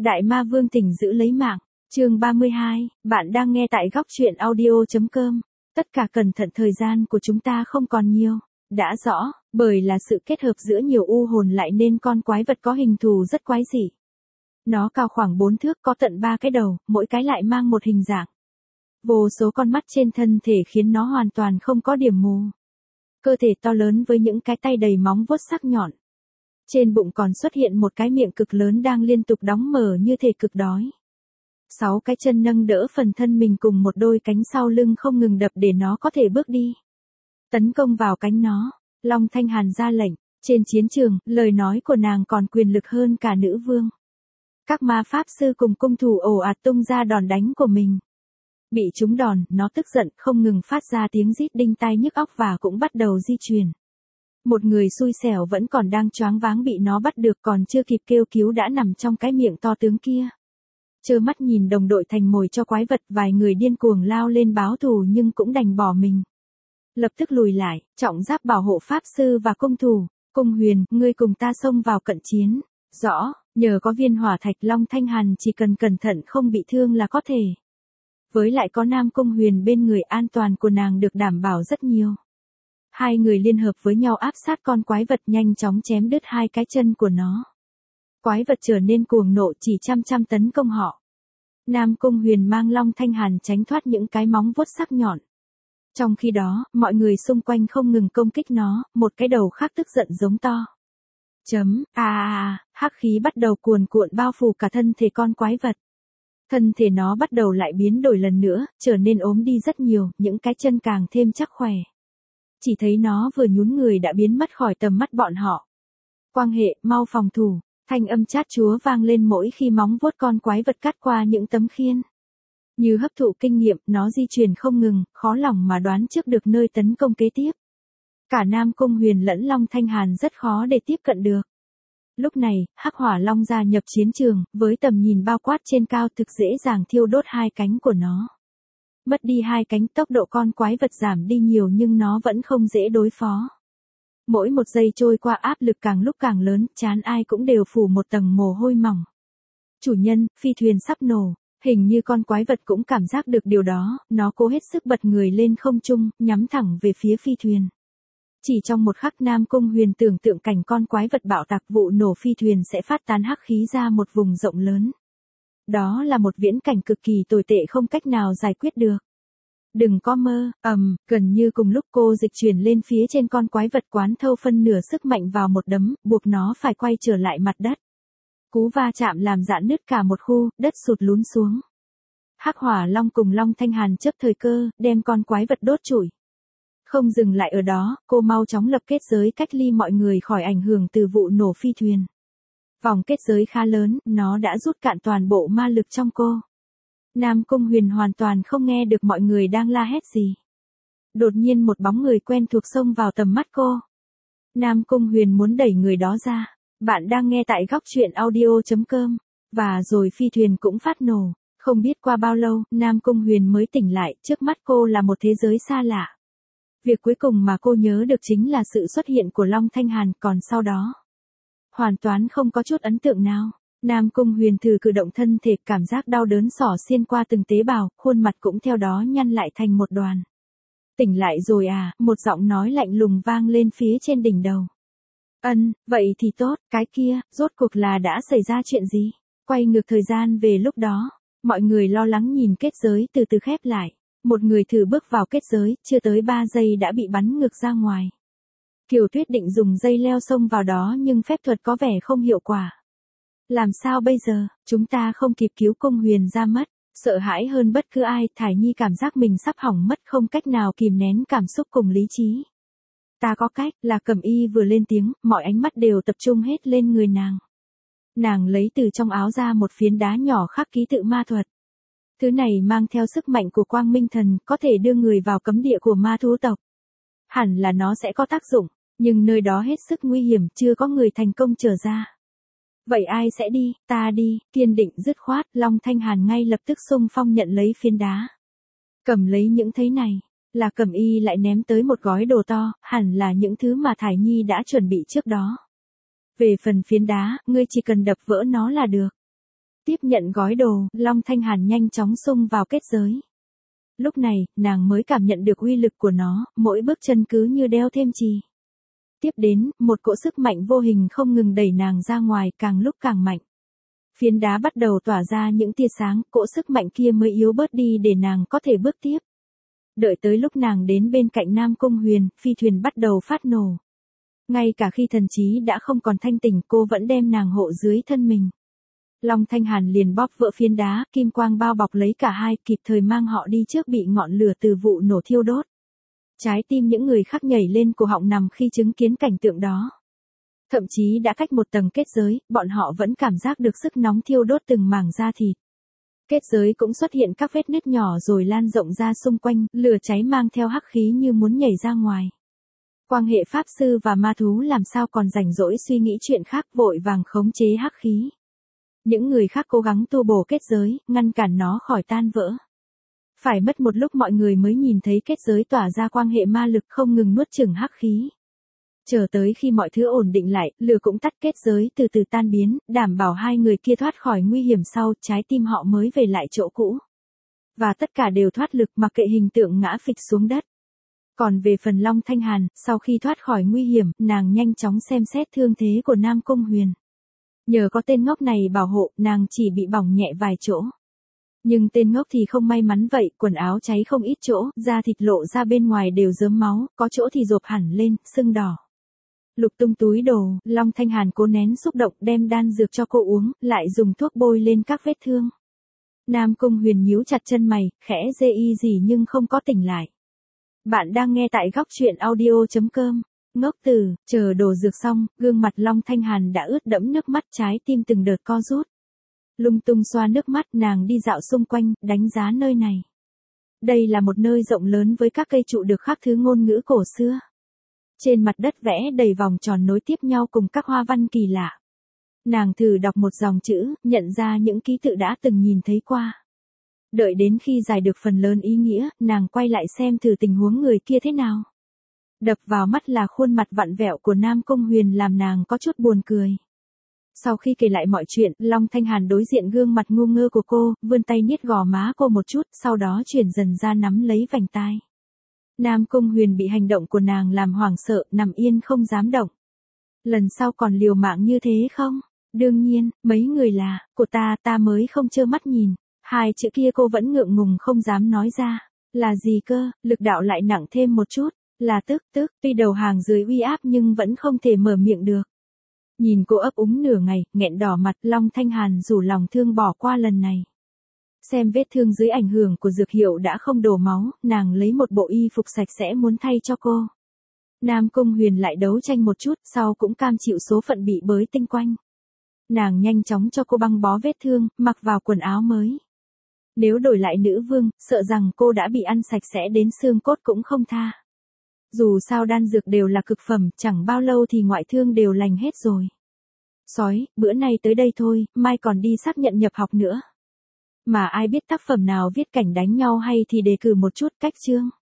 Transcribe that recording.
Đại Ma Vương tỉnh giữ lấy mạng. Chương 32, bạn đang nghe tại góc truyện audio.com. Tất cả cẩn thận, thời gian của chúng ta không còn nhiều. Đã rõ, bởi là sự kết hợp giữa nhiều u hồn lại nên con quái vật có hình thù rất quái dị. Nó cao khoảng 4 thước, có tận 3 cái đầu, mỗi cái lại mang một hình dạng. Vô số con mắt trên thân thể khiến nó hoàn toàn không có điểm mù. Cơ thể to lớn với những cái tay đầy móng vuốt sắc nhọn. Trên bụng còn xuất hiện một cái miệng cực lớn đang liên tục đóng mở như thể cực đói. 6 cái chân nâng đỡ phần thân mình cùng một đôi cánh sau lưng không ngừng đập để nó có thể bước đi. Tấn công vào cánh nó, Long Thanh Hàn ra lệnh. Trên chiến trường, lời nói của nàng còn quyền lực hơn cả nữ vương. Các ma pháp sư cùng cung thủ ồ ạt tung ra đòn đánh của mình. Bị trúng đòn, nó tức giận không ngừng phát ra tiếng rít đinh tai nhức óc và cũng bắt đầu di chuyển. Một người xui xẻo vẫn còn đang choáng váng bị nó bắt được, còn chưa kịp kêu cứu đã nằm trong cái miệng to tướng kia. Trơ mắt nhìn đồng đội thành mồi cho quái vật, vài người điên cuồng lao lên báo thù nhưng cũng đành bỏ mình. Lập tức lùi lại, trọng giáp bảo hộ pháp sư và cung thủ. Cung Huyền, ngươi cùng ta xông vào cận chiến. Rõ, nhờ có viên hỏa thạch, Long Thanh Hàn chỉ cần cẩn thận không bị thương là có thể. Với lại có Nam Cung Huyền bên người, an toàn của nàng được đảm bảo rất nhiều. Hai người liên hợp với nhau áp sát con quái vật, nhanh chóng chém đứt hai cái chân của nó. Quái vật trở nên cuồng nộ, chỉ chăm tấn công họ. Nam Cung Huyền mang Long Thanh Hàn tránh thoát những cái móng vuốt sắc nhọn. Trong khi đó, mọi người xung quanh không ngừng công kích nó, một cái đầu khác tức giận giống to. Hắc khí bắt đầu cuồn cuộn bao phủ cả thân thể con quái vật. Thân thể nó bắt đầu lại biến đổi lần nữa, trở nên ốm đi rất nhiều, những cái chân càng thêm chắc khỏe. Chỉ thấy nó vừa nhún người đã biến mất khỏi tầm mắt bọn họ. Quang hệ, mau phòng thủ, thanh âm chát chúa vang lên mỗi khi móng vuốt con quái vật cắt qua những tấm khiên. Như hấp thụ kinh nghiệm, nó di chuyển không ngừng, khó lòng mà đoán trước được nơi tấn công kế tiếp. Cả Nam Cung Huyền lẫn Long Thanh Hàn rất khó để tiếp cận được. Lúc này, Hắc Hỏa Long gia nhập chiến trường, với tầm nhìn bao quát trên cao thực dễ dàng thiêu đốt hai cánh của nó. Mất đi hai cánh, tốc độ con quái vật giảm đi nhiều nhưng nó vẫn không dễ đối phó. Mỗi một giây trôi qua áp lực càng lúc càng lớn, trán ai cũng đều phủ một tầng mồ hôi mỏng. Chủ nhân, phi thuyền sắp nổ. Hình như con quái vật cũng cảm giác được điều đó, nó cố hết sức bật người lên không trung, nhắm thẳng về phía phi thuyền. Chỉ trong một khắc, Nam Cung Huyền tưởng tượng cảnh con quái vật bạo tạc, vụ nổ phi thuyền sẽ phát tán hắc khí ra một vùng rộng lớn. Đó là một viễn cảnh cực kỳ tồi tệ không cách nào giải quyết được. Đừng có mơ, gần như cùng lúc cô dịch chuyển lên phía trên con quái vật, quán thâu phân nửa sức mạnh vào một đấm, buộc nó phải quay trở lại mặt đất. Cú va chạm làm rạn nứt cả một khu, đất sụt lún xuống. Hắc Hỏa Long cùng Long Thanh Hàn chớp thời cơ, đem con quái vật đốt trụi. Không dừng lại ở đó, cô mau chóng lập kết giới cách ly mọi người khỏi ảnh hưởng từ vụ nổ phi thuyền. Vòng kết giới khá lớn, nó đã rút cạn toàn bộ ma lực trong cô. Nam Cung Huyền hoàn toàn không nghe được mọi người đang la hét gì. Đột nhiên một bóng người quen thuộc xông vào tầm mắt cô. Nam Cung Huyền muốn đẩy người đó ra. Bạn đang nghe tại góc truyện audio.com. Và rồi phi thuyền cũng phát nổ. Không biết qua bao lâu, Nam Cung Huyền mới tỉnh lại, trước mắt cô là một thế giới xa lạ. Việc cuối cùng mà cô nhớ được chính là sự xuất hiện của Long Thanh Hàn, còn sau đó hoàn toàn không có chút ấn tượng nào. Nam Cung Huyền thử cử động thân thể, cảm giác đau đớn xỏ xuyên qua từng tế bào, khuôn mặt cũng theo đó nhăn lại thành một đoàn. Tỉnh lại rồi à, một giọng nói lạnh lùng vang lên phía trên đỉnh đầu. Vậy thì tốt, cái kia, rốt cuộc là đã xảy ra chuyện gì? Quay ngược thời gian về lúc đó, mọi người lo lắng nhìn kết giới từ từ khép lại. Một người thử bước vào kết giới, chưa tới 3 giây đã bị bắn ngược ra ngoài. Kiều Tuyết định dùng dây leo xông vào đó nhưng phép thuật có vẻ không hiệu quả. Làm sao bây giờ, chúng ta không kịp cứu Cung Huyền ra mất. Sợ hãi hơn bất cứ ai, Thải Nhi cảm giác mình sắp hỏng mất, không cách nào kìm nén cảm xúc cùng lý trí. Ta có cách, là Cẩm Y vừa lên tiếng, mọi ánh mắt đều tập trung hết lên người nàng. Nàng lấy từ trong áo ra một phiến đá nhỏ khắc ký tự ma thuật. Thứ này mang theo sức mạnh của Quang Minh Thần, có thể đưa người vào cấm địa của ma thú tộc. Hẳn là nó sẽ có tác dụng, nhưng nơi đó hết sức nguy hiểm, chưa có người thành công trở ra. Vậy ai sẽ đi? Ta đi, kiên định dứt khoát, Long Thanh Hàn ngay lập tức xung phong nhận lấy phiến đá. Cầm lấy những thứ này, là Cẩm Y lại ném tới một gói đồ to, hẳn là những thứ mà Thải Nhi đã chuẩn bị trước đó. Về phần phiến đá, ngươi chỉ cần đập vỡ nó là được. Tiếp nhận gói đồ, Long Thanh Hàn nhanh chóng xông vào kết giới. Lúc này, nàng mới cảm nhận được uy lực của nó, mỗi bước chân cứ như đeo thêm chì. Tiếp đến, một cỗ sức mạnh vô hình không ngừng đẩy nàng ra ngoài, càng lúc càng mạnh. Phiến đá bắt đầu tỏa ra những tia sáng, cỗ sức mạnh kia mới yếu bớt đi để nàng có thể bước tiếp. Đợi tới lúc nàng đến bên cạnh Nam Cung Huyền, phi thuyền bắt đầu phát nổ. Ngay cả khi thần trí đã không còn thanh tỉnh, cô vẫn đem nàng hộ dưới thân mình. Long Thanh Hàn liền bóp vỡ phiến đá, kim quang bao bọc lấy cả hai, kịp thời mang họ đi trước bị ngọn lửa từ vụ nổ thiêu đốt. Trái tim những người khác nhảy lên cổ họng nằm khi chứng kiến cảnh tượng đó. Thậm chí đã cách một tầng kết giới, bọn họ vẫn cảm giác được sức nóng thiêu đốt từng mảng da thịt. Kết giới cũng xuất hiện các vết nứt nhỏ rồi lan rộng ra xung quanh, lửa cháy mang theo hắc khí như muốn nhảy ra ngoài. Quan hệ pháp sư và ma thú làm sao còn rảnh rỗi suy nghĩ chuyện khác, vội vàng khống chế hắc khí. Những người khác cố gắng tu bổ kết giới, ngăn cản nó khỏi tan vỡ. Phải mất một lúc mọi người mới nhìn thấy kết giới tỏa ra quang hệ ma lực không ngừng nuốt chửng hắc khí. Chờ tới khi mọi thứ ổn định lại, lửa cũng tắt, kết giới từ từ tan biến, đảm bảo hai người kia thoát khỏi nguy hiểm sau, trái tim họ mới về lại chỗ cũ. Và tất cả đều thoát lực, mặc kệ hình tượng ngã phịch xuống đất. Còn về phần Long Thanh Hàn, sau khi thoát khỏi nguy hiểm, nàng nhanh chóng xem xét thương thế của Nam Cung Huyền. Nhờ có tên ngốc này bảo hộ, nàng chỉ bị bỏng nhẹ vài chỗ. Nhưng tên ngốc thì không may mắn vậy, quần áo cháy không ít chỗ, da thịt lộ ra bên ngoài đều rớm máu, có chỗ thì rộp hẳn lên, sưng đỏ. Lục tung túi đồ, Long Thanh Hàn cố nén xúc động đem đan dược cho cô uống, lại dùng thuốc bôi lên các vết thương. Nam Cung Huyền nhíu chặt chân mày, khẽ dê y gì nhưng không có tỉnh lại. Bạn đang nghe tại góc truyện audio.com. Ngốc tử, chờ đổ dược xong, gương mặt Long Thanh Hàn đã ướt đẫm nước mắt, trái tim từng đợt co rút. Lung tung xoa nước mắt, nàng đi dạo xung quanh, đánh giá nơi này. Đây là một nơi rộng lớn với các cây trụ được khắc thứ ngôn ngữ cổ xưa. Trên mặt đất vẽ đầy vòng tròn nối tiếp nhau cùng các hoa văn kỳ lạ. Nàng thử đọc một dòng chữ, nhận ra những ký tự đã từng nhìn thấy qua. Đợi đến khi giải được phần lớn ý nghĩa, nàng quay lại xem thử tình huống người kia thế nào. Đập vào mắt là khuôn mặt vặn vẹo của Nam Cung Huyền làm nàng có chút buồn cười. Sau khi kể lại mọi chuyện, Long Thanh Hàn đối diện gương mặt ngu ngơ của cô, vươn tay niết gò má cô một chút, sau đó chuyển dần ra nắm lấy vành tai. Nam Cung Huyền bị hành động của nàng làm hoảng sợ, nằm yên không dám động. Lần sau còn liều mạng như thế không? Đương nhiên, mấy người là, của ta mới không trơ mắt nhìn. Hai chữ kia cô vẫn ngượng ngùng không dám nói ra. Là gì cơ, lực đạo lại nặng thêm một chút. Là tức, tuy đầu hàng dưới uy áp nhưng vẫn không thể mở miệng được. Nhìn cô ấp úng nửa ngày, nghẹn đỏ mặt, Long Thanh Hàn rủ lòng thương bỏ qua lần này. Xem vết thương dưới ảnh hưởng của dược hiệu đã không đổ máu, nàng lấy một bộ y phục sạch sẽ muốn thay cho cô. Nam Cung Huyền lại đấu tranh một chút, sau cũng cam chịu số phận bị bới tinh quanh. Nàng nhanh chóng cho cô băng bó vết thương, mặc vào quần áo mới. Nếu đổi lại nữ vương, sợ rằng cô đã bị ăn sạch sẽ đến xương cốt cũng không tha. Dù sao đan dược đều là cực phẩm, chẳng bao lâu thì ngoại thương đều lành hết rồi. Sói, bữa nay tới đây thôi, mai còn đi xác nhận nhập học nữa. Mà ai biết tác phẩm nào viết cảnh đánh nhau hay thì đề cử một chút cách chương.